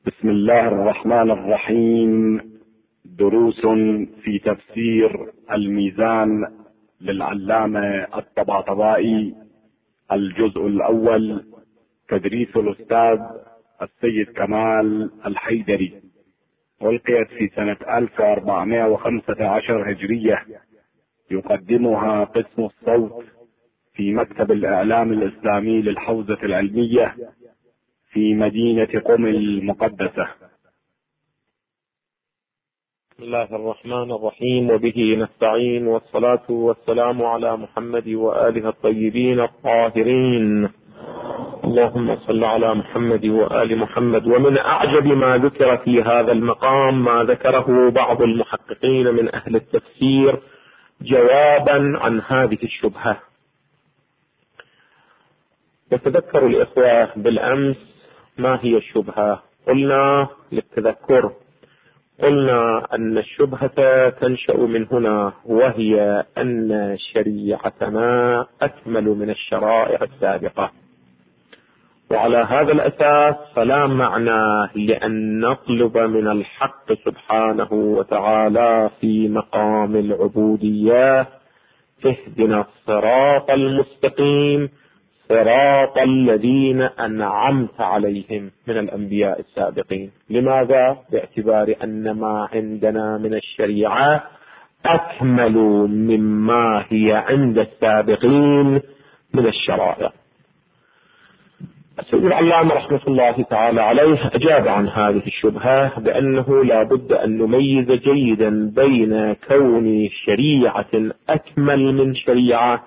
بسم الله الرحمن الرحيم. دروس في تفسير الميزان للعلامة الطباطبائي، الجزء الأول، تدريس الأستاذ السيد كمال الحيدري، ألقيت في سنة 1415 هجرية. يقدمها قسم الصوت في مكتب الإعلام الإسلامي للحوزة العلمية في مدينة قم المقدسة. بسم الله الرحمن الرحيم، وبه نستعين، والصلاة والسلام على محمد وآله الطيبين الطاهرين. اللهم صل على محمد وآل محمد. ومن أعجب ما ذكر في هذا المقام ما ذكره بعض المحققين من أهل التفسير جوابا عن هذه الشبهة. يتذكر الإخوة بالأمس ما هي الشبهة؟ قلنا للتذكر، قلنا أن الشبهة تنشأ من هنا، وهي أن شريعتنا أكمل من الشرائع السابقة، وعلى هذا الأساس فلا معنى لأن نطلب من الحق سبحانه وتعالى في مقام العبودية اهدنا الصراط المستقيم صراط الذين أنعمت عليهم من الأنبياء السابقين. لماذا؟ باعتبار أن ما عندنا من الشريعة أكمل مما هي عند السابقين من الشرائع. السيد العلامة رحمة الله تعالى عليه أجاب عن هذه الشبهة بأنه لا بد أن نميز جيدا بين كون شريعة أكمل من شريعة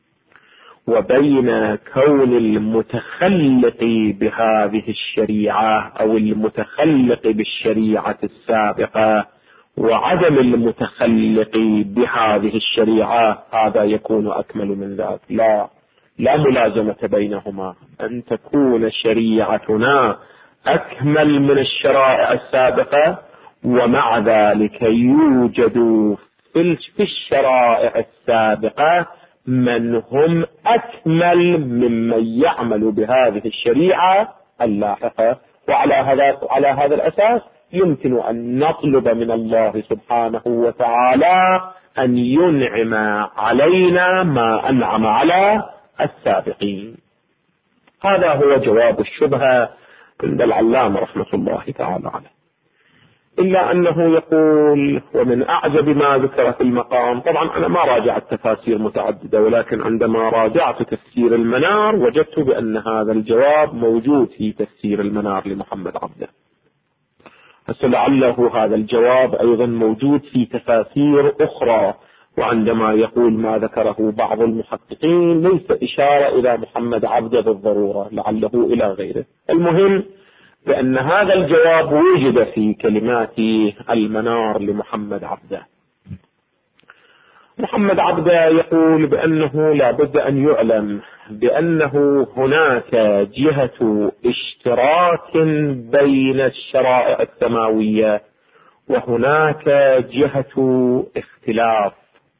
وبين كون المتخلق بهذه الشريعة أو المتخلق بالشريعة السابقة وعدم المتخلق بهذه الشريعة، هذا يكون أكمل من ذاك. لا ملازمة بينهما. أن تكون شريعتنا أكمل من الشرائع السابقة، ومع ذلك يوجد في الشرائع السابقة من هم أكمل ممن يعمل بهذه الشريعة اللاحقة. وعلى هذا الأساس يمكن أن نطلب من الله سبحانه وتعالى أن ينعم علينا ما أنعم على السابقين. هذا هو جواب الشبهة عند العلامة رحمة الله تعالى عليه. إلا أنه يقول ومن أعجب ما ذكر في المقام. طبعا أنا ما راجعت تفاسير متعددة، ولكن عندما راجعت تفسير المنار وجدت بأن هذا الجواب موجود في تفسير المنار لمحمد عبده. لعله هذا الجواب أيضا موجود في تفاسير أخرى، وعندما يقول ما ذكره بعض المحققين ليس إشارة إلى محمد عبده بالضرورة، لعله إلى غيره. المهم بأن هذا الجواب وجد في كلمات المنار لمحمد عبده. محمد عبده يقول بأنه لا بد أن يعلم بأنه هناك جهة اشتراك بين الشرائع السماوية وهناك جهة اختلاف.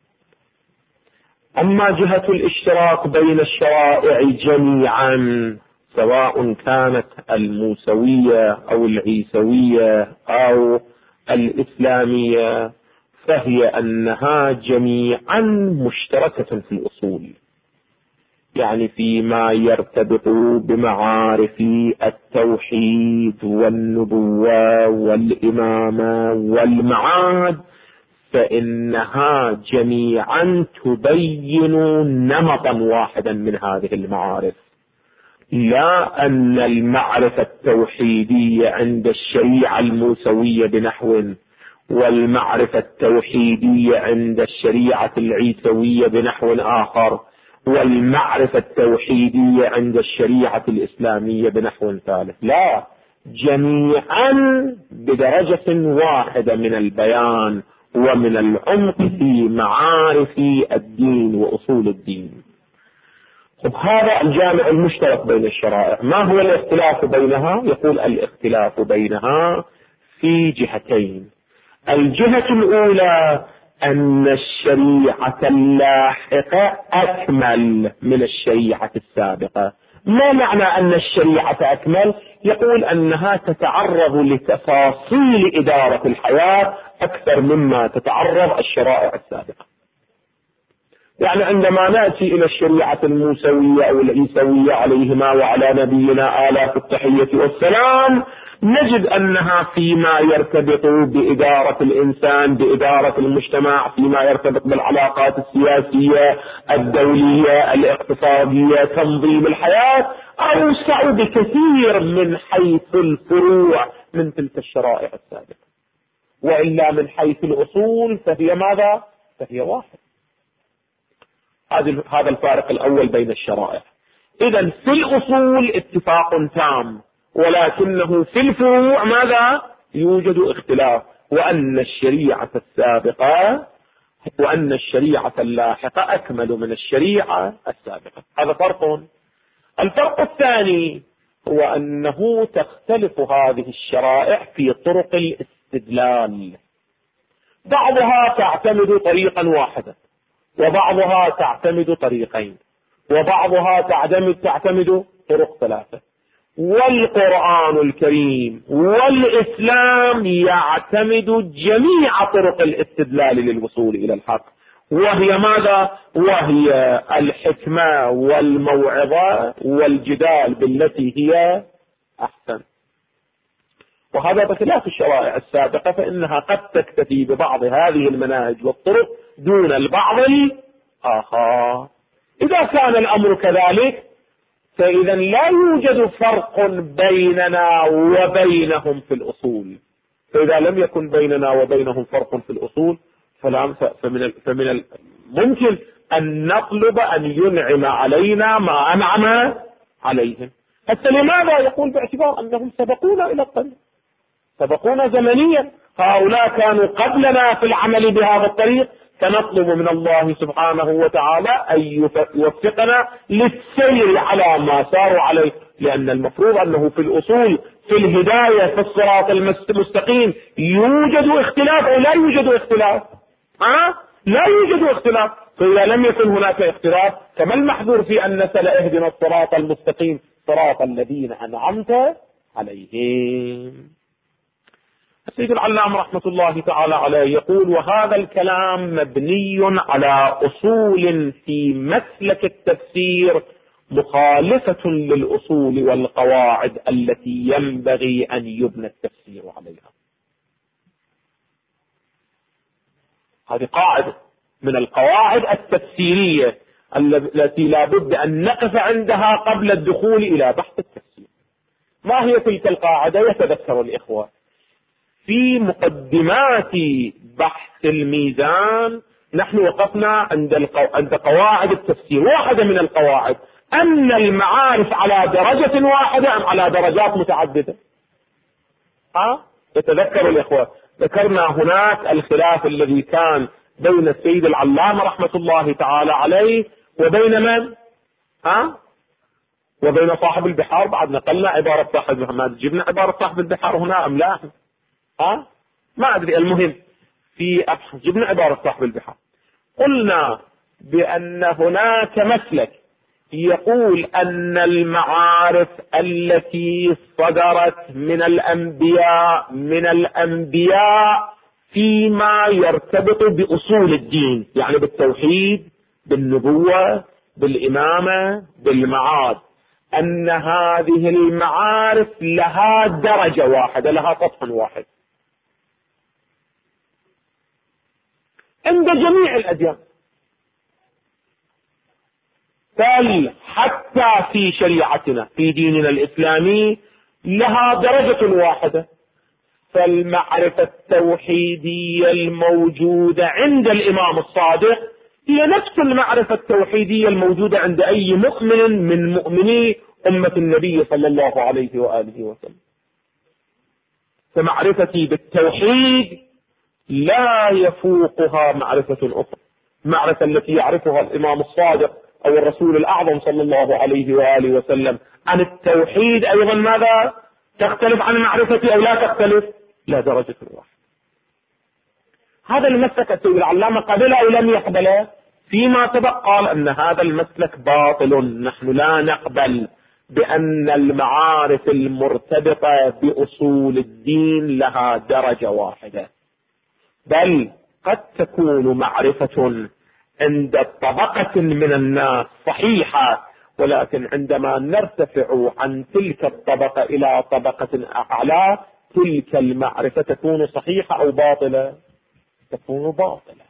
أما جهة الاشتراك بين الشرائع جميعا سواء كانت الموسوية أو العيسوية أو الإسلامية فهي أنها جميعا مشتركة في الأصول، يعني فيما يرتبط بمعارف التوحيد والنبوة والإمامة والمعاد، فإنها جميعا تبين نمطا واحدا من هذه المعارف. لا أن المعرفة التوحيدية عند الشريعة الموسوية بنحو، والمعرفة التوحيدية عند الشريعة العيسوية بنحو آخر، والمعرفة التوحيدية عند الشريعة الإسلامية بنحو ثالث. لا، جميعا بدرجة واحدة من البيان ومن العمق في معارف الدين وأصول الدين. هذا الجامع المشترك بين الشرائع. ما هو الاختلاف بينها؟ يقول الاختلاف بينها في جهتين. الجهة الأولى أن الشريعة اللاحقة أكمل من الشريعة السابقة، ما معنى أن الشريعة أكمل؟ يقول أنها تتعرض لتفاصيل إدارة الحياة أكثر مما تتعرض الشرائع السابقة. يعني عندما نأتي إلى الشريعة الموسوية أو العيسوية عليهما وعلى نبينا آلاف التحية والسلام، نجد أنها فيما يرتبط بإدارة الإنسان، بإدارة المجتمع، فيما يرتبط بالعلاقات السياسية الدولية الاقتصادية تنظيم الحياة، أوسع بكثير من حيث الفروع من تلك الشرائع السابقة. وإلا من حيث الأصول فهي ماذا؟ فهي واحد. هذا الفارق الأول بين الشرائع. إذن في الأصول اتفاق تام، ولكنه في الفروع ماذا؟ يوجد اختلاف، وأن الشريعة السابقة وأن الشريعة اللاحقة أكمل من الشريعة السابقة. هذا فرق. الفرق الثاني هو أنه تختلف هذه الشرائع في طرق الاستدلال. بعضها تعتمد طريقا واحدا، وبعضها تعتمد طريقين، وبعضها تعتمد طرق ثلاثة. والقرآن الكريم والإسلام يعتمد جميع طرق الاستدلال للوصول إلى الحق، وهي ماذا؟ وهي الحكمة والموعظة والجدال بالتي هي أحسن. وهذا بخلاف الشرائع السابقة، فإنها قد تكتفي ببعض هذه المناهج والطرق دون البعض الآخر. إذا كان الأمر كذلك فإذا لا يوجد فرق بيننا وبينهم في الأصول. فإذا لم يكن بيننا وبينهم فرق في الأصول فمن الممكن أن نطلب أن ينعم علينا ما أنعم عليهم. حتى لماذا؟ يقول باعتبار أنهم سبقونا إلى الطريق، سبقونا زمنيا. هؤلاء كانوا قبلنا في العمل بهذا الطريق، فنطلب من الله سبحانه وتعالى أن يوفقنا للسير على ما ساروا عليه، لأن المفروض أنه في الأصول في الهداية في الصراط المستقيم يوجد اختلاف أو لا يوجد اختلاف؟ لا يوجد اختلاف. فإذا لم يكن هناك اختلاف كما المحذور في أن نسأل اهدنا الصراط المستقيم صراط الذين أنعمت عليهم. السيد العلام رحمة الله تعالى عليه يقول: وهذا الكلام مبني على أصول في مسلك التفسير مخالفة للأصول والقواعد التي ينبغي أن يبنى التفسير عليها. هذه قاعدة من القواعد التفسيرية التي لا بد أن نقف عندها قبل الدخول إلى بحث التفسير. ما هي تلك القاعدة؟ يتذكر الإخوة في مقدمات بحث الميزان نحن وقفنا عند قواعد التفسير. واحدة من القواعد أن المعارف على درجة واحدة أم على درجات متعددة. يتذكر الإخوة ذكرنا هناك الخلاف الذي كان بين السيد العلامة رحمة الله تعالى عليه وبين من؟ وبين صاحب البحار. بعد نقلنا عبارة صاحب محمد، جبنا عبارة صاحب البحار هنا أم لا؟ ما أدري، المهم في جبنا عبارة صاحب البحار. قلنا بأن هناك مسلك يقول أن المعارف التي صدرت من الأنبياء فيما يرتبط بأصول الدين، يعني بالتوحيد، بالنبوة، بالإمامة، بالمعاد، أن هذه المعارف لها درجة واحدة، لها سطح واحد عند جميع الأديان، بل حتى في شريعتنا في ديننا الإسلامي لها درجة واحدة. فالمعرفة التوحيدية الموجودة عند الإمام الصادق هي نفس المعرفة التوحيدية الموجودة عند أي مؤمن من مؤمني أمة النبي صلى الله عليه وآله وسلم. فمعرفتي بالتوحيد لا يفوقها معرفة أخرى. المعرفة التي يعرفها الإمام الصادق أو الرسول الأعظم صلى الله عليه وآله وسلم عن التوحيد أيضا ماذا؟ تختلف عن معرفتي أو لا تختلف؟ لا، درجة واحدة. هذا المسلك السيد العلامة قبله أو لم يقبله؟ فيما سبق قال أن هذا المسلك باطل، نحن لا نقبل بأن المعارف المرتبطة بأصول الدين لها درجة واحدة، بل قد تكون معرفة عند طبقة من الناس صحيحة، ولكن عندما نرتفع عن تلك الطبقة إلى طبقة أعلى تلك المعرفة تكون صحيحة أو باطلة؟ تكون باطلة.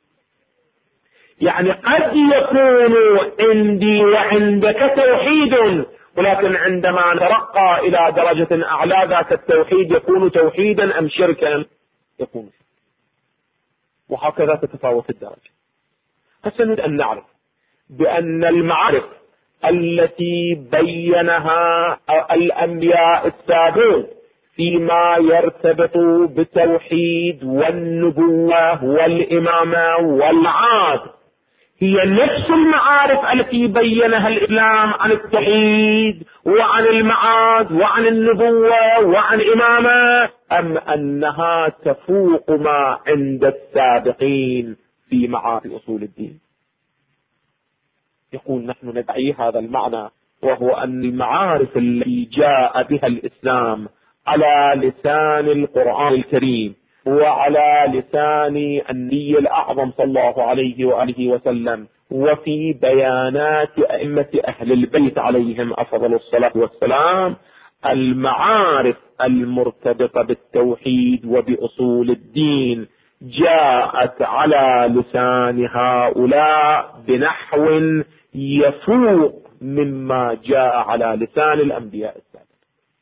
يعني قد يكون عندي وعندك توحيد، ولكن عندما نترقى إلى درجة أعلى ذاك التوحيد يكون توحيدا أم شركا؟ يكون شركا. وهكذا تتفاوت الدرجة. فسنريد أن نعرف بأن المعارف التي بينها الأنبياء السابقون فيما يرتبط بالتوحيد والنبوة والإمامة والعاد هي نفس المعارف التي بينها الإسلام عن التوحيد وعن المعاد وعن النبوة وعن الإمامة، أم أنها تفوق ما عند السابقين في معارف أصول الدين؟ يقول نحن ندعي هذا المعنى، وهو أن المعارف التي جاء بها الإسلام على لسان القرآن الكريم وعلى لسان النبي الأعظم صلى الله عليه وآله وسلم وفي بيانات أئمة أهل البيت عليهم أفضل الصلاة والسلام، المعارف المرتبطة بالتوحيد وبأصول الدين جاءت على لسان هؤلاء بنحو يفوق مما جاء على لسان الأنبياء السابقين.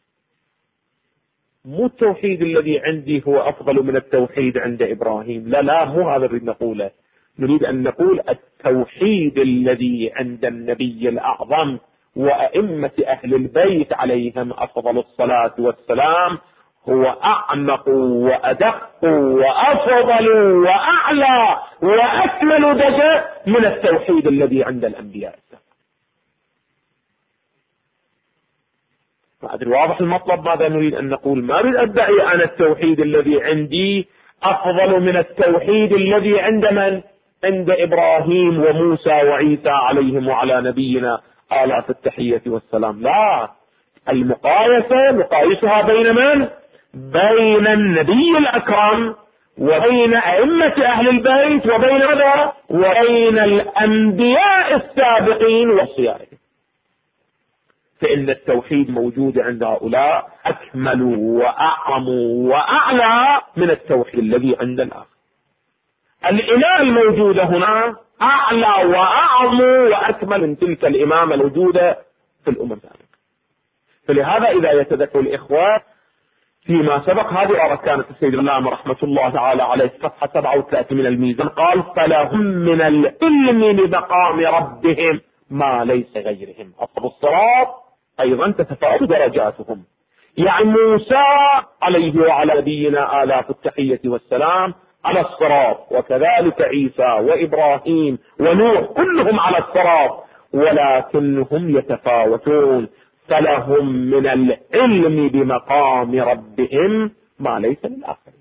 مو التوحيد الذي عندي هو أفضل من التوحيد عند إبراهيم، لا مو هذا نريد نقوله. نريد أن نقول التوحيد الذي عند النبي الأعظم وأئمة أهل البيت عليهم أفضل الصلاة والسلام هو أعمق وأدق وأفضل وأعلى وأكمل درجة من التوحيد الذي عند الأنبياء السابقين. ما أدري واضح المطلب ماذا نريد أن نقول؟ ما أريد أدعي أنا التوحيد الذي عندي أفضل من التوحيد الذي عند من؟ عند إبراهيم وموسى وعيسى عليهم وعلى نبينا آلاف التحية والسلام. لا، المقايسة نقايسها بين من؟ بين النبي الأكرم وبين أئمة أهل البيت وبين ماذا؟ وبين الأنبياء السابقين وصيائهم. فإن التوحيد موجود عند هؤلاء أكمل وأعظم وأعلى من التوحيد الذي عند الآخر. الإله الموجودة هنا أعلى وأعظم وأكمل من تلك الإمامة الموجودة في الأمم السابقة. فلهذا إذا يتذكر الإخوة فيما سبق هذه آية كانت السيد العلامة رحمة الله تعالى عليه صفحة 37 من الميزان قال: فلهم من العلم بمقام ربهم ما ليس غيرهم. أصحاب الصراط أيضا تتفاوت درجاتهم. يعني موسى عليه وعلى نبينا آلاف التحية والسلام على الصراط، وكذلك عيسى وإبراهيم ونوح كلهم على الصراط، ولكنهم يتفاوتون. فلهم من العلم بمقام ربهم ما ليس للآخرين.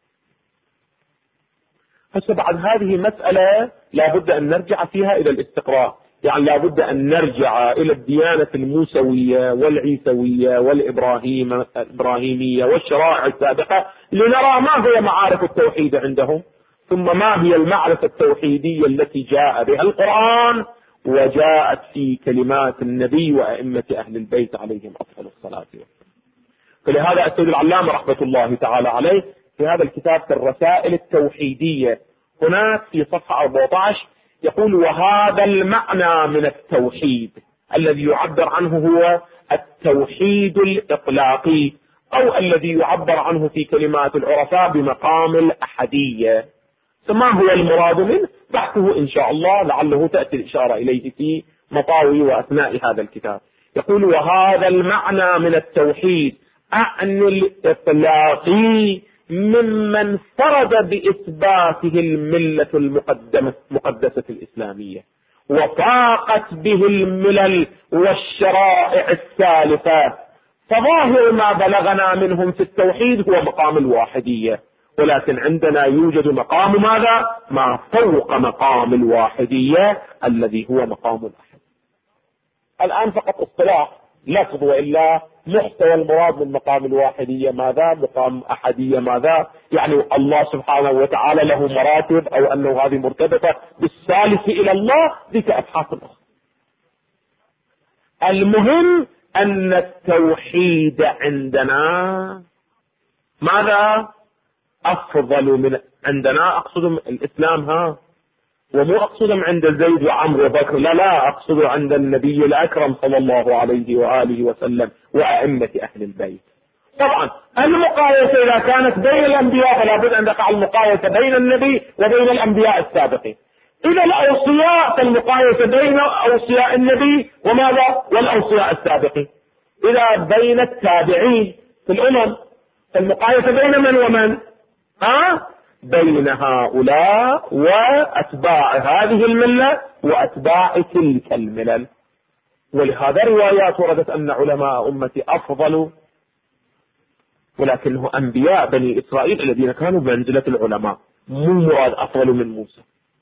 هسه بعد هذه مسألة لابد أن نرجع فيها إلى الاستقراء، يعني لابد أن نرجع إلى الديانة الموسوية والعيسوية والإبراهيمية والشرائع السابقة لنرى ما هي معارف التوحيد عندهم، ثم ما هي المعرفة التوحيدية التي جاء بها القرآن وجاءت في كلمات النبي وأئمة أهل البيت عليهم أفضل الصلاة والسلام. فلهذا السيد العلامة رحمة الله تعالى عليه في هذا الكتاب في الرسائل التوحيدية هناك في صفحة 14 يقول: وهذا المعنى من التوحيد الذي يعبر عنه هو التوحيد الإطلاقي، أو الذي يعبر عنه في كلمات العرفاء بمقام الأحدية. فما هو المراد منه؟ بحثه إن شاء الله لعله تأتي الإشارة إليه في مطاوي وأثناء هذا الكتاب. يقول: وهذا المعنى من التوحيد أعني الإطلاقي ممن فرد بإثباته الملة المقدسة الإسلامية وفاقت به الملل والشرائع السالفة. فظاهر ما بلغنا منهم في التوحيد هو مقام الواحدية، ولكن عندنا يوجد مقام ماذا؟ ما فوق مقام الواحدية الذي هو مقام الأحد. الآن فقط اصطلاح لفظ وإلا محتوى المراد من مقام الواحدية ماذا، مقام أحدية ماذا، يعني الله سبحانه وتعالى له مراتب أو أنه هذه مرتبطة بالثالث إلى الله، ذيك أبحاث أخرى. المهم أن التوحيد عندنا ماذا أفضل من عندنا، أقصد الإسلام ومو أقصدهم عند زيد وعمرو وبكر، لا أقصد عند النبي الأكرم صلى الله عليه وآله وسلم وأئمة أهل البيت. طبعا المقايسة إذا كانت بين الأنبياء فلا بد أن تقع المقايسة بين النبي وبين الأنبياء السابقين. إذا الأوصياء فالمقايسة بين أوصياء النبي وماذا والأوصياء السابقين. إذا بين التابعين في الأمم فالمقايسة بين من ومن؟ بين هؤلاء وأتباع هذه الملة وأتباع تلك الملل. ولهذا روايات وردت أن علماء أمتي أفضل، ولكنه أنبياء بني إسرائيل الذين كانوا بمنزلة العلماء، مو مراد أفضل من موسى،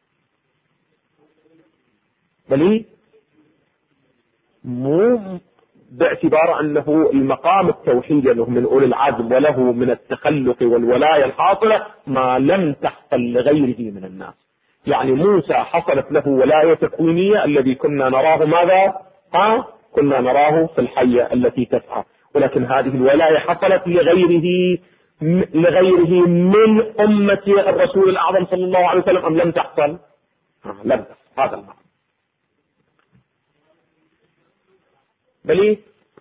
بل مو باعتبار أنه المقام التوحيدي أنه من أولي العزم وله من التخلق والولاية الحاصلة ما لم تحصل لغيره من الناس. يعني موسى حصلت له ولاية تكوينية الذي كنا نراه ماذا؟ كنا نراه في الحية التي تسعى، ولكن هذه الولاية حصلت لغيره من أمة الرسول الأعظم صلى الله عليه وسلم أم لم تحصل؟ لم تحصل. هذا المعنى. بل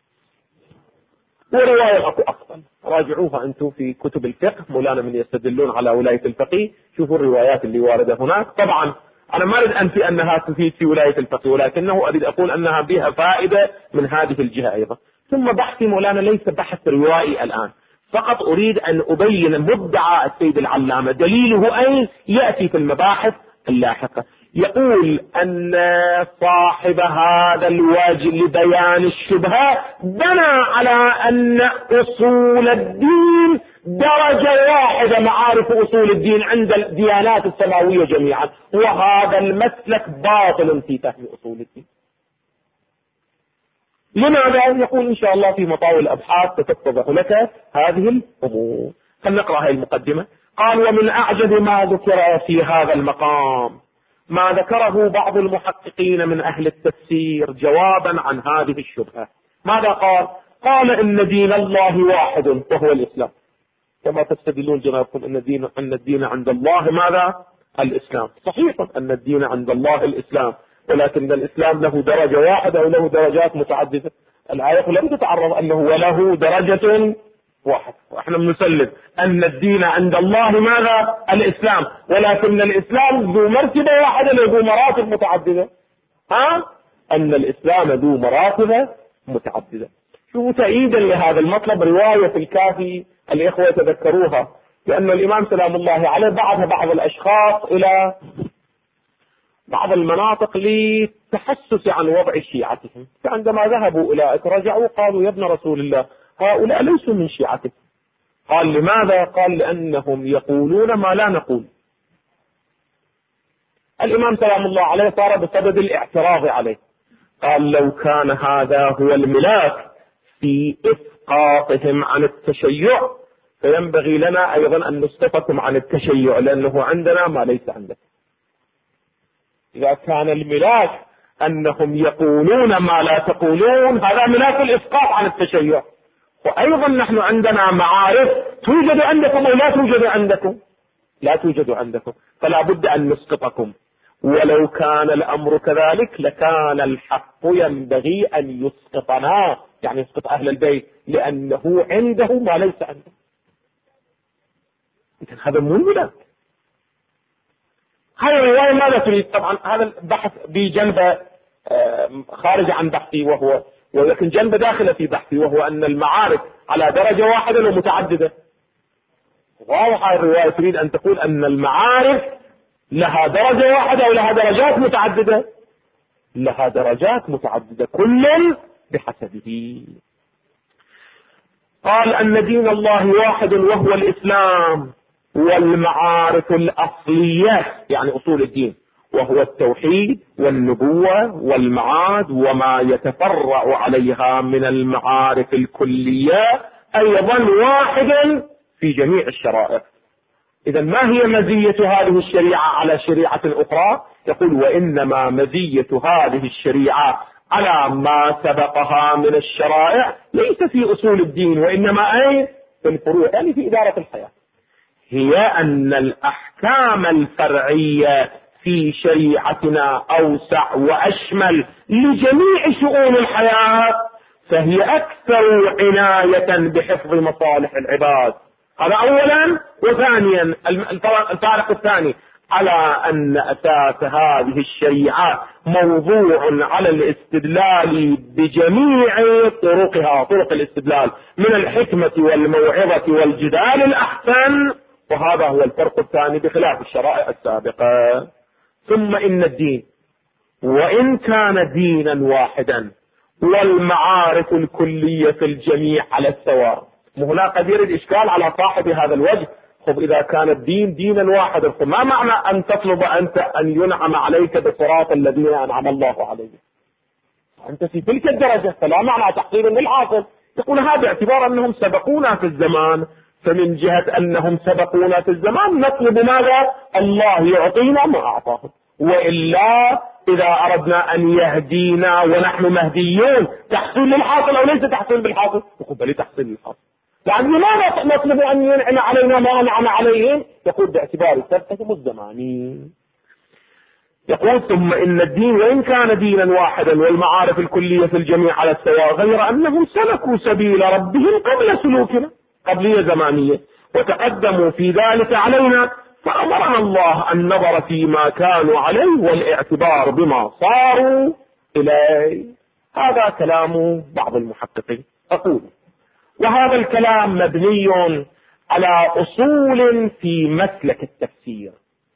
ورواية أكو أفضل، راجعوها أنتم في كتب الفقه، مولانا من يستدلون على ولاية الفقيه، شوفوا الروايات اللي واردة هناك. طبعا أنا ما أريد أنفي أنها تفيد في ولاية الفقيه، ولكنه أريد أقول أنها بها فائدة من هذه الجهة أيضا. ثم بحثي مولانا ليس بحث روائي الآن، فقط أريد أن أبين مدعى السيد العلامة، دليله أين يأتي في المباحث اللاحقة. يقول أن صاحب هذا الوجه لبيان الشبهة بنى على أن أصول الدين درجة واحدة، معارف أصول الدين عند الديانات السماوية جميعا، وهذا المسلك باطل في فهم أصول الدين. لماذا؟ يقول إن شاء الله في مطاول الأبحاث ستتضح لك هذه الأمور. فلنقرأ هذه المقدمة. قال: ومن أعجب ما ذكر في هذا المقام ما ذكره بعض المحققين من أهل التفسير جوابا عن هذه الشبهة. ماذا قال؟ قال: إن دين الله واحد وهو الإسلام، كما تستدلون جنابكم أن الدين عند الله ماذا؟ الإسلام. صحيح أن الدين عند الله الإسلام، ولكن الإسلام له درجة واحدة وله درجات متعددة. الآية لم تتعرض أنه وله درجة واحد، وإحنا بنسلم أن الدين عند الله ماذا؟ الإسلام، ولكن الإسلام ذو مرتبة واحدة ذو مراتب متعددة. أن الإسلام ذو مراتب متعددة. شو تأييدا لهذا المطلب رواية في الكافي الإخوة يتذكروها، لأن الإمام سلام الله عليه بعث بعض الأشخاص إلى بعض المناطق للتحسس عن وضع شيعتهم، فعندما ذهبوا أولئك رجعوا قالوا: يا ابن رسول الله، هؤلاء ليسوا من شيعتك. قال: لماذا؟ قال: لأنهم يقولون ما لا نقول. الإمام سلام الله عليه صار بسبب الاعتراض عليه. قال: لو كان هذا هو الملاك في إسقاطهم عن التشيع فينبغي لنا أيضا أن نسقطكم عن التشيع، لأنه عندنا ما ليس عندك. إذا كان الملاك أنهم يقولون ما لا تقولون، هذا ملاك الإسقاط عن التشيع. وأيضا نحن عندنا معارف توجد عندكم أو لا توجد عندكم؟ لا توجد عندكم، فلا بد أن نسقطكم. ولو كان الأمر كذلك لكان الحق ينبغي أن يسقطنا، يعني يسقط أهل البيت، لأنه عنده ما ليس عنده. إذن هذا مو الملاك. هذه الرواية ماذا تريد؟ طبعا هذا البحث بجنبه خارج عن بحثي، ولكن جنبه داخل في بحثي، وهو أن المعارف على درجة واحدة ومتعددة. واضحة الرواية تريد أن تقول أن المعارف لها درجة واحدة ولها درجات متعددة، لها درجات متعددة كل بحسبه. قال: أن دين الله واحد وهو الإسلام، والمعارف الأصلية يعني أصول الدين وهو التوحيد والنبوة والمعاد وما يتفرع عليها من المعارف الكلية أيضا واحدا في جميع الشرائع. إذا ما هي مزية هذه الشريعة على شريعة أخرى؟ يقول وإنما مزية هذه الشريعة على ما سبقها من الشرائع ليس في أصول الدين وإنما في الفروع، يعني في إدارة الحياة، هي أن الأحكام الفرعية في شريعتنا أوسع وأشمل لجميع شؤون الحياة، فهي أكثر عناية بحفظ مصالح العباد. هذا أولا. وثانيا الفارق الثاني على أن أساس هذه الشريعة موضوع على الاستدلال بجميع طرقها، طرق الاستدلال من الحكمة والموعظة والجدال الأحسن، وهذا هو الفرق الثاني بخلاف الشرائع السابقة. ثم إن الدين وإن كان دينا واحدا والمعارف الكلية في الجميع على السواء، وهنا قد يرد إشكال على صاحب هذا الوجه. خب إذا كان الدين دينا واحدا فما معنى أن تطلب أنت أن ينعم عليك بصراط الذين أنعم الله عليهم؟ أنت في تلك الدرجة، فلا معنى تحصيل للحاصل. يقول هذا باعتبار أنهم سبقونا في الزمان، فمن جهة أنهم سبقونا في الزمان نطلب ماذا؟ الله يعطينا ما أعطاه، وإلا إذا أردنا أن يهدينا ونحن مهديون تحصيل للحاصل أو ليس تحصيل بالحاصل؟ يقول بل تحصيل للحاصل. يعني لماذا نطلب أن ينعم علينا ما أنعم عليهم؟ يقول باعتبار سبقهم الزماني. يقول ثم إن الدين وإن كان دينا واحدا والمعارف الكلية في الجميع على السواء، غير أنهم سلكوا سبيل ربهم قبل سلوكنا، قبلية زمانية، وتقدموا في ذلك علينا، فأمرنا الله أن نظر فيما كانوا عليه والاعتبار بما صاروا إليه. هذا كلام بعض المحققين. أقول وهذا الكلام مبني على أصول في مسلك التفسير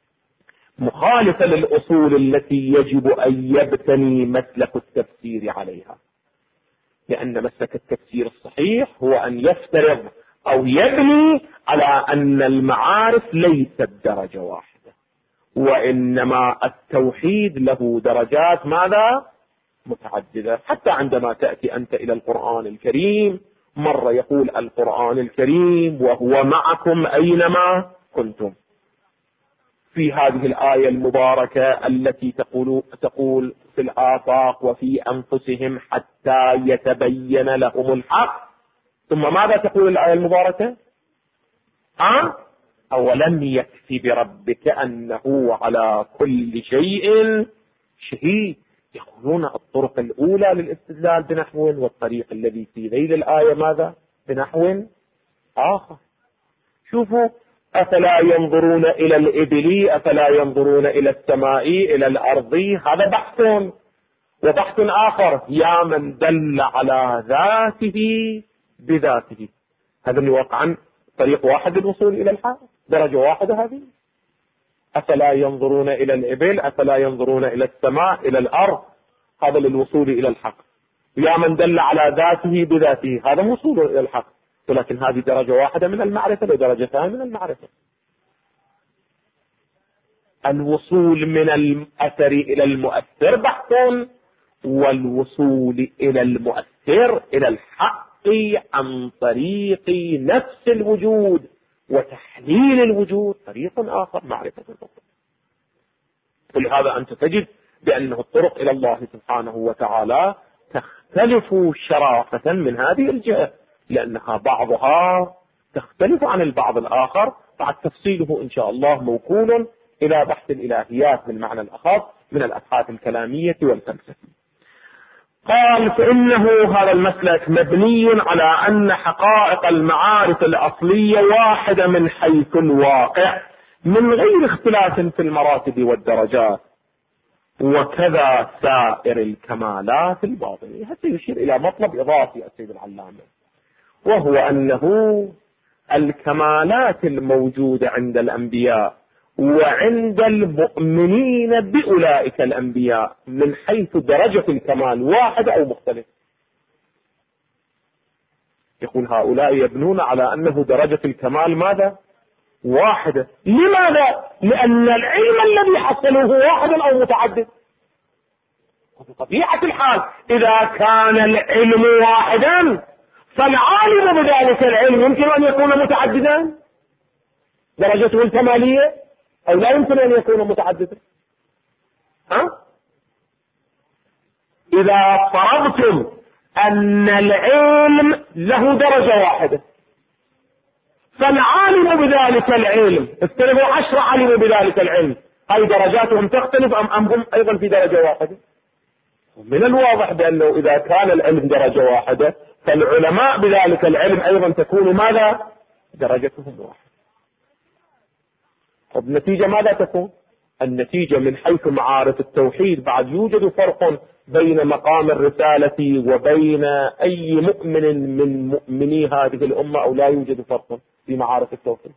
مخالفة للأصول التي يجب أن يبتني مسلك التفسير عليها، لأن مسلك التفسير الصحيح هو أن يفترض أو يبني على أن المعارف ليست درجة واحدة، وإنما التوحيد له درجات ماذا؟ متعددة. حتى عندما تأتي أنت إلى القرآن الكريم، مرة يقول القرآن الكريم وهو معكم أينما كنتم، في هذه الآية المباركة التي تقول في الآفاق وفي أنفسهم حتى يتبين لهم الحق. ثم ماذا تقول الآية المباركة؟ أولم يكفي بربك أنه على كل شيء شهيد. يقولون الطرق الأولى للاستدلال بنحو، والطريق الذي في ذيل الآية ماذا؟ بنحو آخر. شوفوا، أفلا ينظرون إلى الإبل، أفلا ينظرون إلى السماء، إلى الأرض. هذا بحث، وبحث آخر يا من دل على ذاته بذاته. هذا اللي واقعا طريق واحد للوصول إلى الحق، درجة واحدة هذه. أفلا ينظرون إلى الإبل، أفلا ينظرون إلى السماء، إلى الأرض، هذا للوصول إلى الحق. يا من دل على ذاته بذاته، هذا وصول إلى الحق، ولكن هذه درجة واحدة من المعرفة لدرجتان من المعرفة. الوصول من الأثر إلى المؤثر بحث، والوصول إلى المؤثر إلى الحق عن طريق نفس الوجود وتحليل الوجود طريق آخر، معرفة الأخرى. ولهذا أنت تجد بأنه الطرق إلى الله سبحانه وتعالى تختلف شرافة من هذه الجهة، لأنها بعضها تختلف عن البعض الآخر، بعد تفصيله إن شاء الله موكول إلى بحث الإلهيات بالمعنى الأخص من الأبحاث الكلامية والفلسفة. قال فإنه هذا المسلك مبني على أن حقائق المعارف الأصلية واحدة من حيث الواقع من غير اختلاف في المراتب والدرجات، وكذا سائر الكمالات الباطنية. حتى يشير إلى مطلب إضافي السيد العلامة، وهو أنه الكمالات الموجودة عند الأنبياء وعند المؤمنين بأولئك الأنبياء من حيث درجة الكمال واحد أو مختلف. يقول هؤلاء يبنون على أنه درجة الكمال ماذا؟ واحدة. لماذا؟ لأن العلم الذي حصلوه واحد أو متعدد. بطبيعة الحال إذا كان العلم واحدا فالعالم بذلك العلم يمكن أن يكون متعددا، درجته الكمالية، أو لا يمكن أن يكون متعددا. إذا فرضتم أن العلم له درجة واحدة فالعالم بذلك العلم افترضوا 10 علموا بذلك العلم، هذه درجاتهم تختلف أم هم أيضا في درجة واحدة؟ من الواضح بأنه إذا كان العلم درجة واحدة فالعلماء بذلك العلم أيضا تكون ماذا؟ درجتهم واحدة. طب النتيجة ماذا تكون؟ النتيجة من حيث معارف التوحيد بعد يوجد فرق بين مقام الرسالة وبين أي مؤمن من مؤمني هذه الأمة، أو لا يوجد فرق في معارف التوحيد؟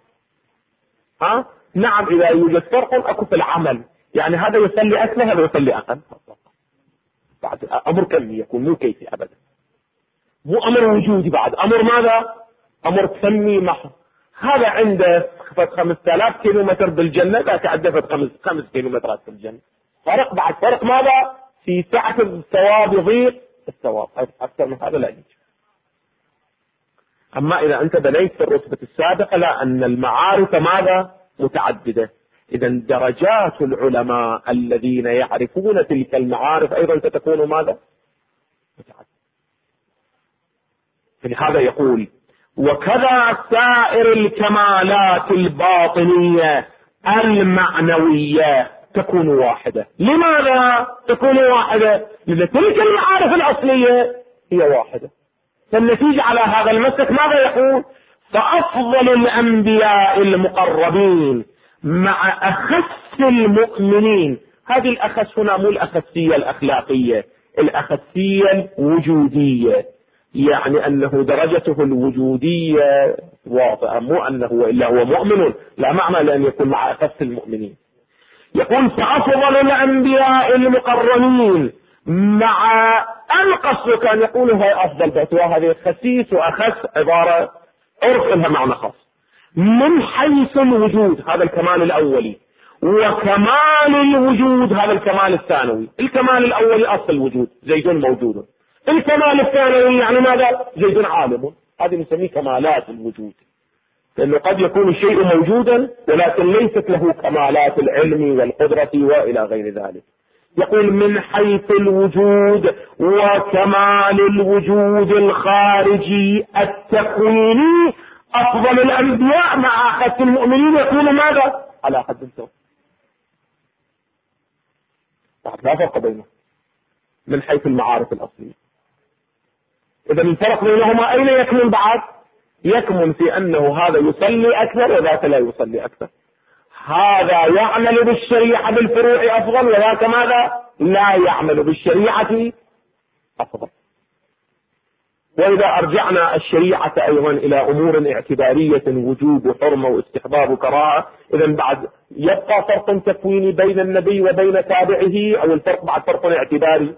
نعم، إذا يوجد فرق أكو في العمل، يعني هذا يصلي أكثر هذا يصلي أقل، بعد أمر كمي يكون مو كيفي أبدا، مو أمر وجودي، بعد أمر ماذا؟ أمر كمي محض. هذا عنده 5000 كيلومتر بالجنة، ذاك عنده 5 كيلومترات في الجنة. فرق بعد فرق ماذا؟ في سعة الثواب يضيق الثواب، أكثر من هذا لا يوجد. أما إذا أنت بنيت في الرتبة السابقة لا، أن المعارف ماذا؟ متعددة. إذا درجات العلماء الذين يعرفون تلك المعارف أيضا ستكون ماذا؟ متعددة. فلهذا يقول: وكذا سائر الكمالات الباطنية المعنوية تكون واحدة. لماذا تكون واحدة؟ لأن تلك المعارف الأصلية هي واحدة. فالنتيجة على هذا المسلك ماذا يقول؟ فأفضل الأنبياء المقربين مع أخس المؤمنين. هذه الأخس هنا مو الأخسية الأخلاقية، الأخسية الوجودية، يعني أنه درجته الوجودية واضحة، مو أنه إلا هو مؤمن، لا معنى لأن يكون مع أخس المؤمنين. يقول: فأفضل الأنبياء المقربين مع أنقص، كان يقول هي أفضل، بس هذه خسيس وأخس عبارة عرف لها معنى خاص من حيث الوجود، هذا الكمال الأولي، وكمال الوجود هذا الكمال الثانوي. الكمال الأولي أصل الوجود، زيد موجود. الكمال الثانوي يعني ماذا؟ زيد عالم. هذه نسميه كمالات الوجود، لأنه قد يكون الشيء موجودا ولكن ليست له كمالات العلم والقدرة وإلى غير ذلك. يقول: من حيث الوجود وكمال الوجود الخارجي التكويني أفضل الأنبياء مع أخس المؤمنين يكون ماذا؟ على حد السواء. لا فرق بينهم من حيث المعارف الأصلية. إذا الفرق بينهما أين يكمن بعد؟ يكمن في أنه هذا يصلي أكثر وذاك لا يصلي أكثر، هذا يعمل بالشريعة بالفروع أفضل وذاك ماذا؟ لا يعمل بالشريعة أفضل. وإذا أرجعنا الشريعة أيضا إلى أمور اعتبارية، وجوب وحرمة واستحباب وكراهة، إذا بعد يبقى فرق تكويني بين النبي وبين تابعه، أو الفرق بعد فرق اعتباري؟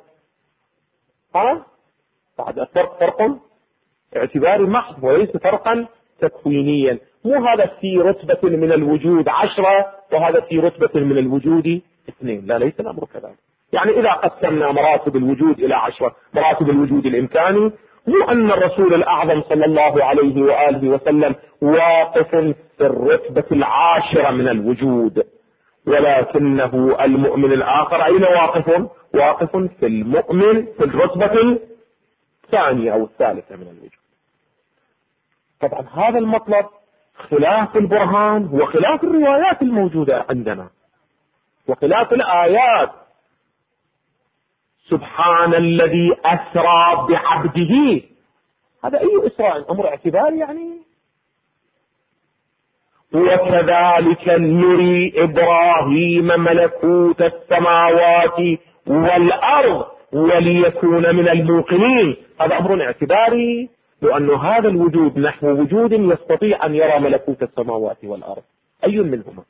بعد الفرق فرق اعتباري محض وليس فرقا تكوينيا. مو هذا في رتبة من الوجود 10 وهذا في رتبة من الوجود 2، لا، ليس الأمر كذلك. يعني إذا قسمنا مراتب الوجود إلى 10 مراتب الوجود الإمكاني، مو أن الرسول الأعظم صلى الله عليه وآله وسلم واقف في الرتبة 10 من الوجود، ولكنه المؤمن الآخر أين واقف؟ واقف في المؤمن في الرتبة الثانية أو الثالثة من الوجود. طبعا هذا المطلب خلاف البرهان وخلاف الروايات الموجودة عندنا وخلاف الآيات. سبحان الذي أسرى بعبده، هذا أي إسراء؟ أمر اعتباري يعني. وكذلك نري إبراهيم ملكوت السماوات والأرض وليكون من الموقنين، هذا أمر اعتباري، لأن هذا الوجود نحو وجود يستطيع أن يرى ملكوت السماوات والأرض، أي منهما؟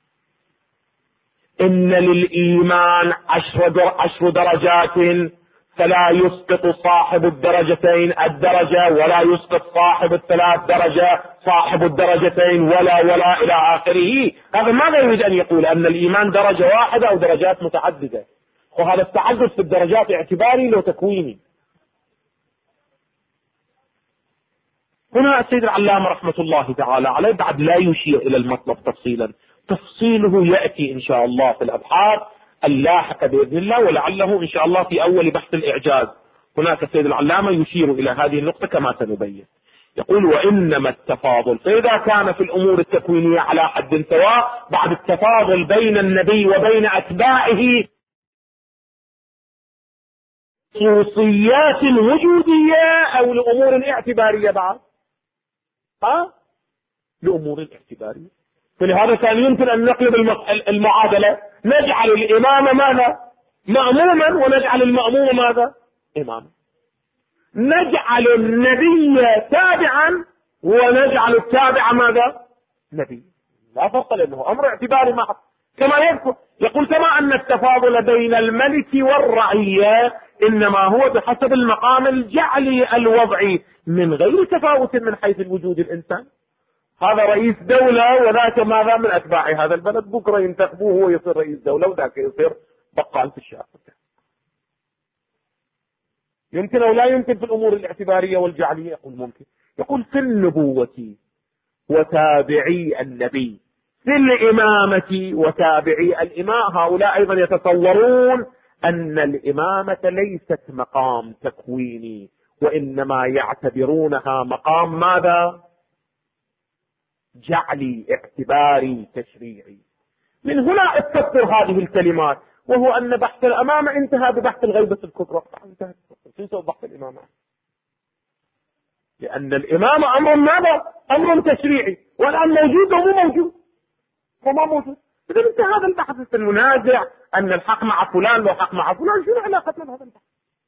إن للإيمان 10 درجات فلا يسقط صاحب الدرجتين الدرجة، ولا يسقط صاحب الثلاث درجة صاحب الدرجتين، ولا إلى آخره. هذا ماذا يريد أن يقول؟ أن الإيمان درجة واحدة أو درجات متعددة؟ وهذا التعدد في الدرجات اعتباري لو تكويني. هنا السيد العلامة رحمة الله تعالى عليه بعد لا يشير إلى المطلب تفصيلا، تفصيله يأتي إن شاء الله في الأبحاث اللاحقة بإذن الله، ولعله إن شاء الله في أول بحث الإعجاز. هناك السيد العلامة يشير إلى هذه النقطة كما سنبين. يقول: وإنما التفاضل، فإذا كان في الأمور التكوينية على حد سواء، بعد التفاضل بين النبي وبين أتباعه خصوصيات وجودية أو لأمور اعتبارية بعد لأمور اعتبارية. فلهذا كان يمكن أن نقلب المعادلة، نجعل الإمام ماذا؟ مأموما، ونجعل المأموم ماذا؟ إماما. نجعل النبي تابعا ونجعل التابع ماذا؟ نبي. لا فرق، لأنه أمر اعتباري محض. كما يقول كما أن التفاضل بين الملك والرعية إنما هو بحسب المقام الجعلي الوضعي من غير تفاوت من حيث الوجود الإنسان. هذا رئيس دولة وذاك ماذا؟ من أتباع هذا البلد، بكرة ينتخبوه هو يصير رئيس دولة وذاك يصير بقال في الشارع. يمكن أو لا يمكن في الأمور الاعتبارية والجعلية؟ يقول ممكن. يقول: في النبوة وتابعي النبي، في الإمامة وتابعي الإمام، هؤلاء أيضا يتصورون أن الإمامة ليست مقام تكويني، وإنما يعتبرونها مقام ماذا؟ جعلي، اعتباري، تشريعي. من هنا استذكر هذه الكلمات، وهو أن بحث الأمامة انتهى ببحث الغيبة الكبرى. انتهى. شو بحث الإمامة؟ لأن الإمامة أمر ماذا؟ أمر تشريعي، والآن موجود ومو موجود، وما موجود. إذا انتهى هذا البحث. المنازع أن الحق مع فلان لو حق مع فلان، شو علاقتنا بهذا البحث؟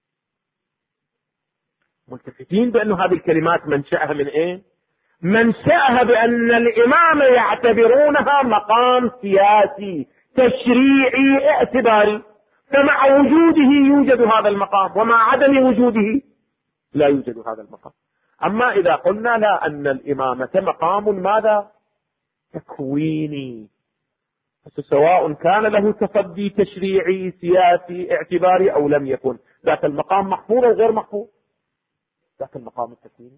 ملتفتين بأن هذه الكلمات منشأها من إيه؟ منشأها بأن الإمامة يعتبرونها مقام سياسي تشريعي اعتباري، فمع وجوده يوجد هذا المقام، ومع عدم وجوده لا يوجد هذا المقام. أما إذا قلنا لا، أن الإمامة مقام ماذا؟ تكويني، سواء كان له تصدي تشريعي سياسي اعتباري أو لم يكن، ذاك المقام محفوظ أو غير محفوظ؟ ذاك المقام التكويني.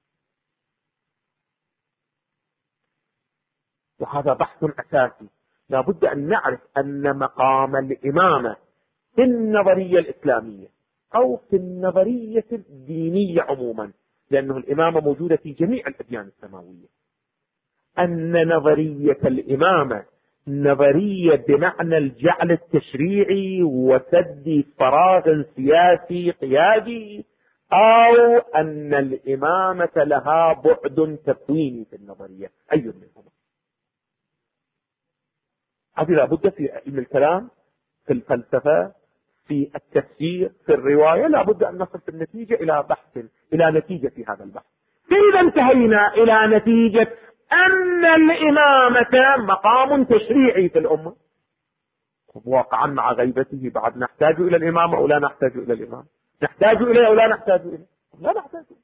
وهذا بحث أساسي. لا بد أن نعرف أن مقام الإمامة في النظرية الإسلامية أو في النظرية الدينية عموما، لأنه الإمامة موجودة في جميع الأديان السماوية، أن نظرية الإمامة نظرية بمعنى الجعل التشريعي وسد فراغ سياسي قيادي، أو أن الإمامة لها بعد تكويني في النظرية، أي منهما؟ هذه لابد في علم الكلام، في الفلسفة، في التفسير، في الرواية، لابد أن نصل في النتيجة إلى نتيجة في هذا البحث. فإذا انتهينا إلى نتيجة أن الإمامة مقام تشريعي في الأمة، واقعا مع غيبته بعد نحتاج إلى الإمامة أو لا نحتاج إلى الإمام؟ نحتاج إليه أو لا نحتاج إليه؟ لا نحتاج إليه.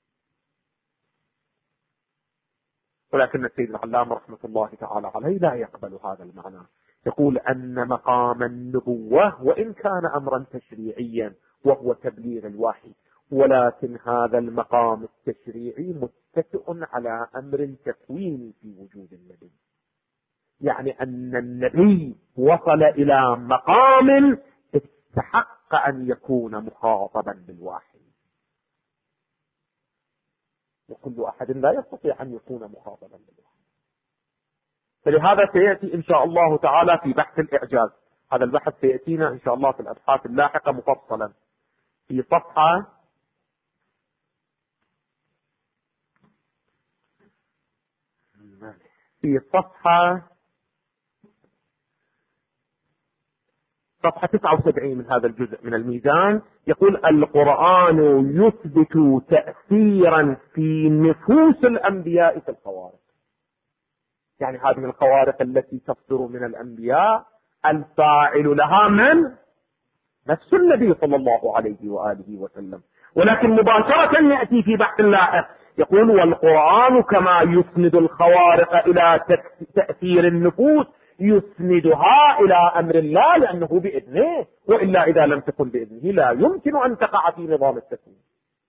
ولكن السيد العلامة رحمة الله تعالى عليه لا يقبل هذا المعنى. يقول أن مقام النبوة وإن كان أمرا تشريعيا وهو تبليغ الوحي، ولكن هذا المقام التشريعي متكئ على أمر تكويني في وجود النبي، يعني أن النبي وصل إلى مقام استحق أن يكون مخاطبا بالوحي، وكل أحد لا يستطيع أن يكون مخاطبا بالوحي. فلهذا سيأتي إن شاء الله تعالى في بحث الإعجاز، هذا البحث سيأتينا إن شاء الله في الأبحاث اللاحقة مفصلا في صفحة 79 من هذا الجزء من الميزان. يقول: القرآن يثبت تأثيرا في نفوس الأنبياء في الخوارق، يعني هذه الخوارق التي تصدر من الأنبياء الفاعل لها من؟ نفس النبي صلى الله عليه وآله وسلم. ولكن مباشرة يأتي في بحث لاحق يقول والقرآن كما يسند الخوارق إلى تأثير النفوس يسندها إلى أمر الله لأنه بإذنه، وإلا إذا لم تكن بإذنه لا يمكن أن تقع في نظام التكوين.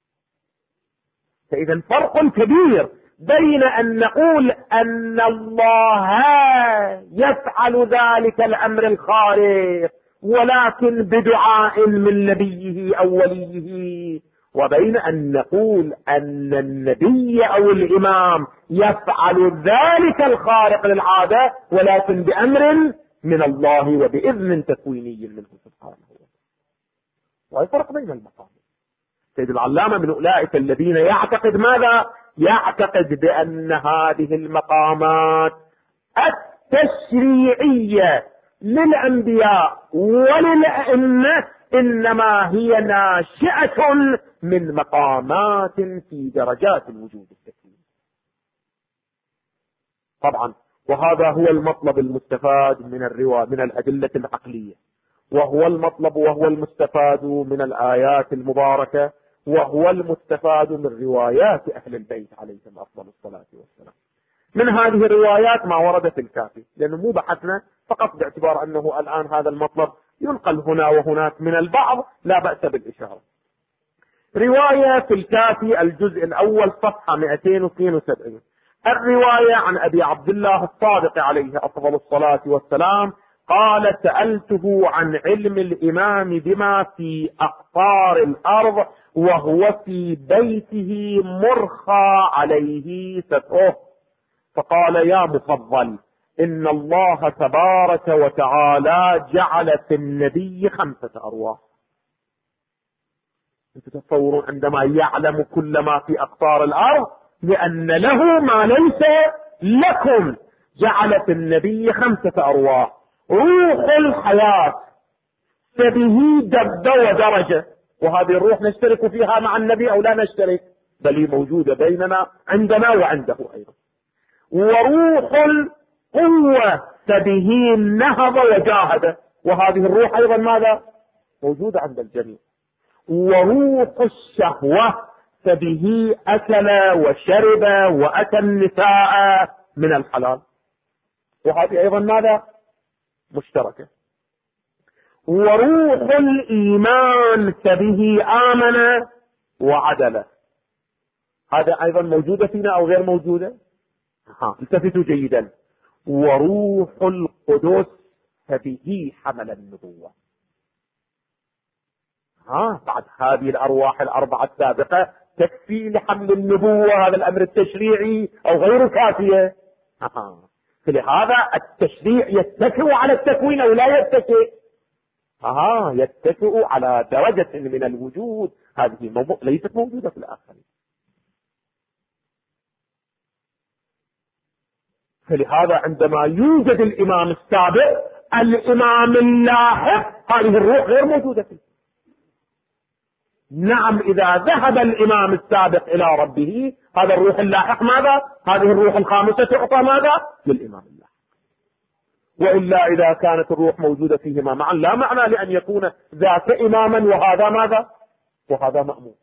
فإذا فرق كبير بين أن نقول أن الله يفعل ذلك الأمر الخارق ولكن بدعاء من نبيه أو وليه، وبين أن نقول أن النبي أو الإمام يفعل ذلك الخارق للعادة ولكن بأمر من الله وبإذن تكويني منه سبحانه وتعالى. والفرق بين المقامين. سيد العلامة من أولئك الذين يعتقد ماذا؟ يعتقد بأن هذه المقامات التشريعية للأنبياء وللأئمة إنما هي ناشئة من مقامات في درجات الوجود التكويني. طبعا وهذا هو المطلب المستفاد من الأدلة العقلية، وهو المطلب وهو المستفاد من الآيات المباركة، وهو المستفاد من روايات أهل البيت عليهم أفضل الصلاة والسلام. من هذه الروايات ما ورد في الكافي، لأنه مو بحثنا فقط باعتبار أنه الآن هذا المطلب ينقل هنا وهناك من البعض، لا بأس بالإشارة. رواية في الكافي الجزء الأول صفحة 272، الرواية عن أبي عبد الله الصادق عليه أفضل الصلاة والسلام قال سألته عن علم الإمام بما في أقطار الأرض وهو في بيته مرخى عليه ستره، فقال يا مفضل إن الله تبارك وتعالى جعل في النبي 5 أرواح. تتصورون عندما يعلم كل ما في أقطار الأرض لأن له ما ليس لكم، جعل في النبي 5 أرواح، روح الحياة فبه دب ودرجة، وهذه الروح نشترك فيها مع النبي أو لا نشترك؟ بل هي موجودة بيننا عندنا وعنده أيضا. وروح القوة فبه نهض وجاهد، وهذه الروح أيضا ماذا؟ موجودة عند الجميع. وروح الشهوة فبه أكل وشرب وأتى النساء من الحلال، وهذه أيضا ماذا؟ مشتركة. وروح الإيمان فبه آمن وعدل، هذا أيضا موجودة فينا أو غير موجودة؟ التفتوا جيدا. وروح القدس فبه حمل النبوة. بعد هذه الأرواح الأربعة السابقة تكفي لحمل النبوة هذا الأمر التشريعي أو غير كافية؟ فلهذا التشريع يتكئ على التكوين أو لا يتكئ؟ يتكئ على درجة من الوجود هذه ليست موجودة في الآخرين. فلهذا عندما يوجد الإمام السابق الإمام اللاحق هذه الروح غير موجودة فيه. نعم إذا ذهب الإمام السابق إلى ربه هذا الروح اللاحق ماذا؟ هذه الروح الخامسة تعطى ماذا؟ للإمام اللاحق. وإلا إذا كانت الروح موجودة فيهما معا لا معنى لأن يكون ذاك إماما وهذا ماذا؟ وهذا مأمون.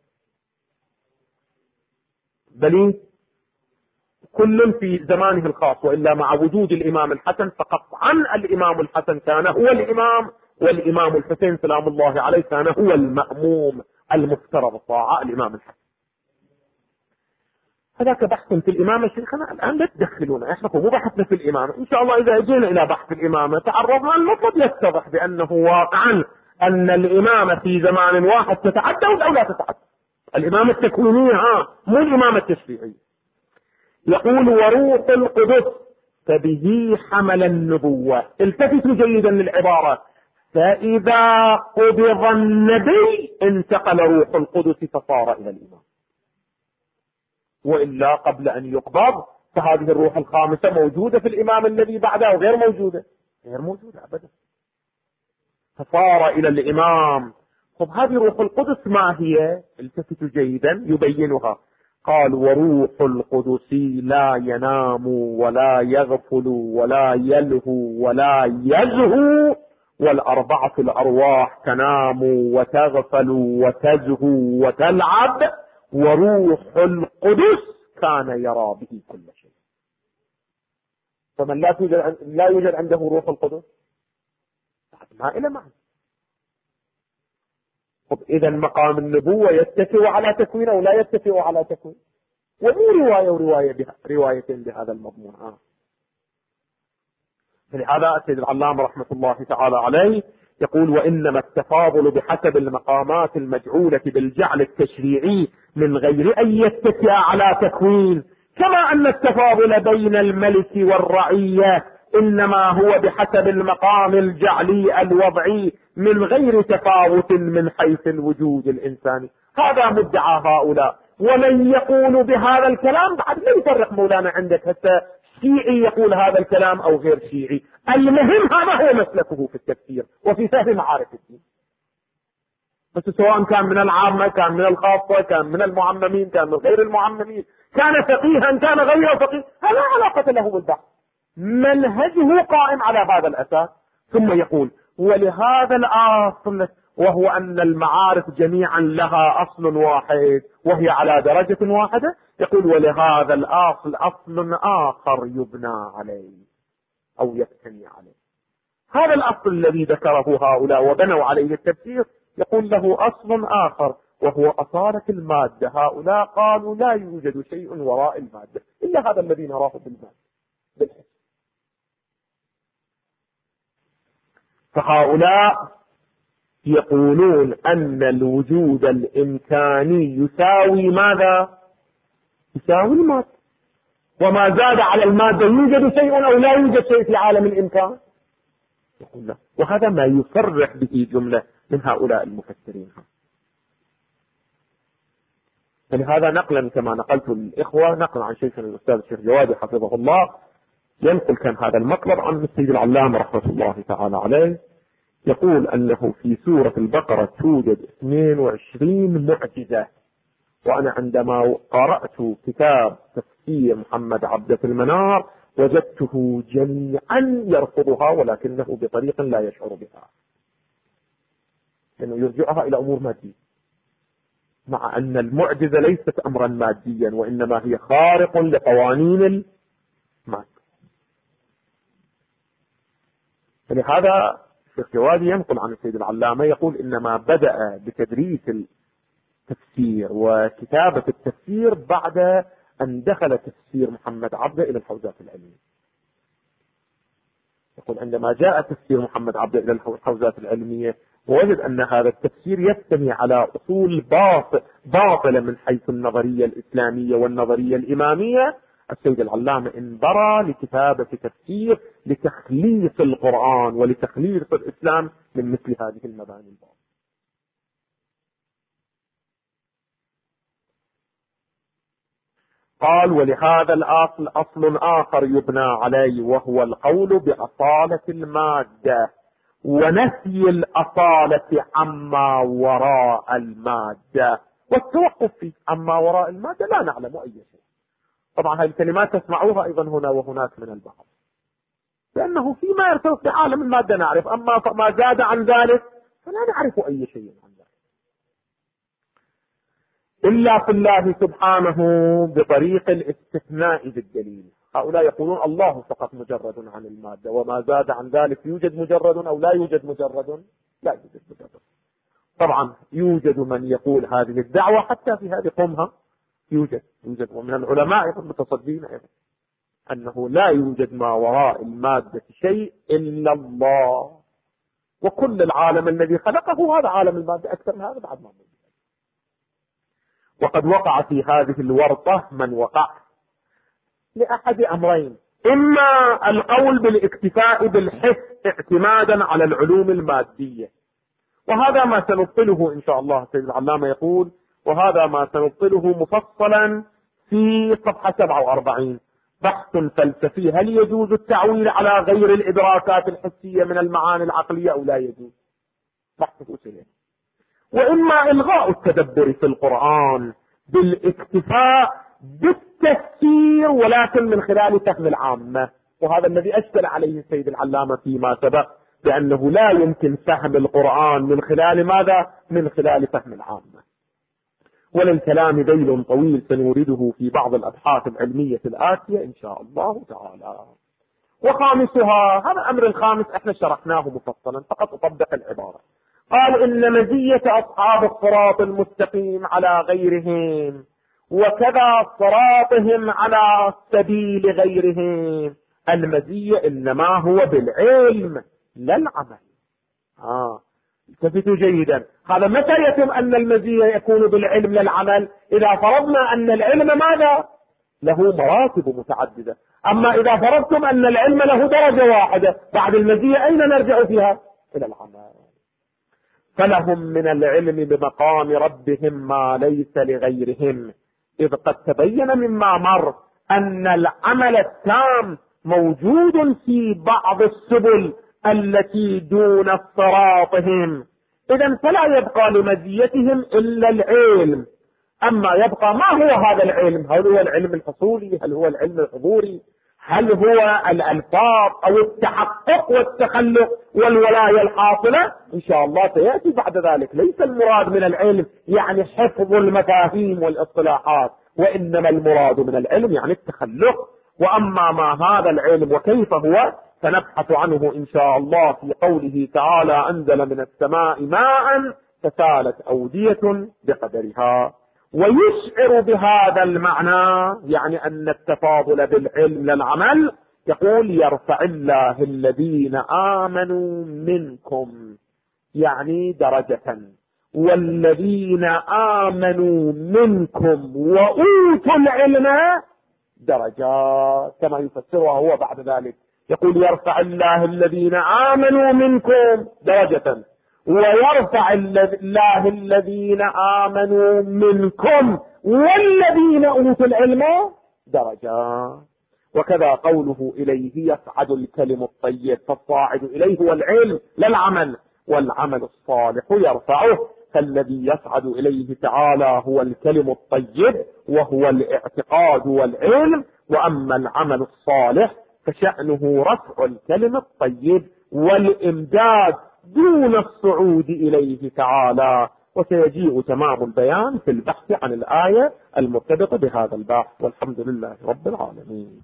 بل كل في زمانه الخاص، وإلا مع وجود الإمام الحسن فقطعا الإمام الحسن كان هو الإمام، والإمام الحسين سلام الله عليه كان هو المأموم المفترض الطاعة الإمام الحسن. هذاك بحث في الإمامة شيخنا الآن لا تدخلونا، احنا مو بحثنا في الإمامة. إن شاء الله إذا أجينا إلى بحث الإمامة تعرضنا المطلب يتضح بأنه واقعا أن الإمامة في زمان واحد تتعدد أو لا تتعدد. الإمامة التكوينية مو الإمامة التشريعية. يقول وروح القدس فبه حمل النبوة. التفتوا جيدا للعبارة، فإذا قبض النبي انتقل روح القدس فصار إلى الإمام، وإلا قبل أن يقبض فهذه الروح الخامسة موجودة في الإمام الذي بعده وغير موجودة؟ غير موجودة أبدا، فصار إلى الإمام. طب هذه روح القدس ما هي؟ التفتوا جيدا يبينها. قال وروح القدس لا ينام ولا يغفل ولا يلهو ولا يزهو والأربعة الأرواح تنام وتغفل وتزهو وتلعب، وروح القدس كان يرى به كل شيء. فمن لا يوجد عنده روح القدس ما إلى معنى. طب إذا مقام النبوة يتكئ على تكوين أو لا يتكئ على تكوين؟ ومو روايتين بهذا المضمون. فلهذا السيد العلامة رحمة الله تعالى عليه يقول: وإنما التفاضل بحسب المقامات المجعولة بالجعل التشريعي من غير أن يتكئ على تكوين، كما أن التفاضل بين الملك والرعية إنما هو بحسب المقام الجعلي الوضعي من غير تفاوت من حيث الوجود الإنساني. هذا مدعى هؤلاء، ومن يقول بهذا الكلام بعد لا يفرق مولانا عندك حتى شيعي يقول هذا الكلام أو غير شيعي، المهم هذا هو مسلكه في التفسير وفي فهم معارف الدين. بس سواء كان من العامة، كان من الخاصة، كان من المعممين، كان من غير المعممين، كان فقيها كان غير فقيه، لا علاقة له بالبحث، منهجه قائم على هذا الأساس. ثم يقول: ولهذا الأصل، وهو أن المعارف جميعا لها أصل واحد وهي على درجة واحدة. يقول: ولهذا الأصل أصل آخر يبنى عليه أو يبتني عليه. هذا الأصل الذي ذكره هؤلاء وبنوا عليه التفسير يقول له أصل آخر وهو أصالة المادة. هؤلاء قالوا لا يوجد شيء وراء المادة إلا هذا الذي نراه بالمادة. فهؤلاء يقولون أن الوجود الإمكاني يساوي ماذا؟ يساوي المادة، وما زاد على المادة يوجد شيء أو لا يوجد شيء في عالم الإمكان. يقول لا، وهذا ما يصرح به جملة من هؤلاء المفسرين. فلهذا نقلا كما نقلت للإخوة، نقلا عن شيخنا الأستاذ الشيخ جوادي حفظه الله، ينقل كان هذا المطلب عن السيد العلامة رحمة الله تعالى عليه، يقول أنه في سورة البقرة توجد 22 معجزة. وأنا عندما قرأت كتاب تفسير محمد عبده في المنار وجدته جميعا يرفضها، ولكنه بطريق لا يشعر بها، لأنه يرجعها إلى أمور مادية، مع أن المعجزة ليست أمرا ماديا وإنما هي خارق لقوانين المادة. فلهذا الشيخ جوادي ينقل عن السيد العلامة يقول: إنما بدأ بتدريس التفسير وكتابة التفسير بعد أن دخل تفسير محمد عبده إلى الحوزات العلمية. يقول: عندما جاء تفسير محمد عبده إلى الحوزات العلمية ووجد أن هذا التفسير يستمي على أصول باطلة من حيث النظرية الإسلامية والنظرية الإمامية، السيد العلامة انبرى لكتابة تفسير لتخليص القرآن ولتخليص الإسلام من مثل هذه المباني الباطلة. قال: ولهذا الأصل أصل آخر يبنى عليه وهو القول بأصالة المادة ونفي الأصالة عما وراء المادة والتوقف في عما وراء المادة لا نعلم أي شيء. طبعا هذه الكلمات تسمعوها أيضا هنا وهناك من البعض، لأنه فيما يرتبط بعالم المادة نعرف، أما ما زاد عن ذلك فلا نعرف أي شيء عن ذلك إلا في الله سبحانه بطريق الاستثناء بالدليل. هؤلاء يقولون الله فقط مجرد عن المادة، وما زاد عن ذلك يوجد مجرد أو لا يوجد مجرد، لا يوجد مجرد. طبعا يوجد من يقول هذه الدعوة حتى في هذه قومها يوجد ومن العلماء المتصدين أيضا أنه لا يوجد ما وراء المادة شيء إلا الله، وكل العالم الذي خلقه هذا عالم المادة، أكثر من هذا بعد ما موجود. وقد وقع في هذه الورطة من وقع لأحد أمرين: إما القول بالاكتفاء بالحس اعتمادا على العلوم المادية، وهذا ما سنبطله إن شاء الله. السيد العلامة يقول: وهذا ما سنبطله مفصلا في صفحة 47، بحث فلسفي: هل يجوز التعويل على غير الإدراكات الحسية من المعاني العقلية أو لا يجوز؟ بحث أسئلة. وإما إلغاء التدبر في القرآن بالاكتفاء بالتفسير ولكن من خلال فهم العامة، وهذا الذي أشكل عليه السيد العلامة فيما سبق بأنه لا يمكن فهم القرآن من خلال ماذا؟ من خلال فهم العامة. وللكلام ذيل طويل سنورده في بعض الأبحاث العلمية الآتية إن شاء الله تعالى. وخامسها، هذا الأمر الخامس احنا شرحناه مفصلا، فقط أطبق العبارة. قال إن مزية أصحاب الصراط المستقيم على غيرهم وكذا صراطهم على سبيل غيرهم، المزية إنما هو بالعلم لا العمل. التفتوا جيدا، هذا متى يتم أن المزية يكون بالعلم لا العمل؟ إذا فرضنا أن العلم ماذا؟ له مراتب متعددة. أما إذا فرضتم أن العلم له درجة واحدة، بعد المزية أين نرجع فيها؟ إلى العمل. فلهم من العلم بمقام ربهم ما ليس لغيرهم، إذ قد تبين مما مر أن العمل التام موجود في بعض السبل التي دون صراطهم، إذن فلا يبقى لمزيتهم إلا العلم. أما يبقى ما هو هذا العلم؟ هل هو العلم الحصولي؟ هل هو العلم الحضوري؟ هل هو الألفاظ أو التحقق والتخلق والولاية الحاصلة؟ إن شاء الله سيأتي بعد ذلك. ليس المراد من العلم يعني حفظ المفاهيم والاصطلاحات، وإنما المراد من العلم يعني التخلق. وأما ما هذا العلم وكيف هو سنبحث عنه إن شاء الله في قوله تعالى: أنزل من السماء ماء فسالت أودية بقدرها. ويشعر بهذا المعنى يعني أن التفاضل بالعلم للعمل، يقول: يرفع الله الذين آمنوا منكم، يعني درجة، والذين آمنوا منكم وأوتوا العلم درجات، كما يفسرها هو بعد ذلك. يقول: يرفع الله الذين آمنوا منكم درجة، ويرفع الله الذين آمنوا منكم والذين أوتوا العلم درجات. وكذا قوله: إليه يصعد الكلم الطيب، فالصاعد إليه هو العلم لا العمل، والعمل الصالح يرفعه. فالذي يصعد إليه تعالى هو الكلم الطيب وهو الاعتقاد والعلم، وأما العمل الصالح فشأنه رفع الكلم الطيب والإمداد دون الصعود إليه تعالى. وسيجيء تمام البيان في البحث عن الآية المرتبطة بهذا البحث. والحمد لله رب العالمين.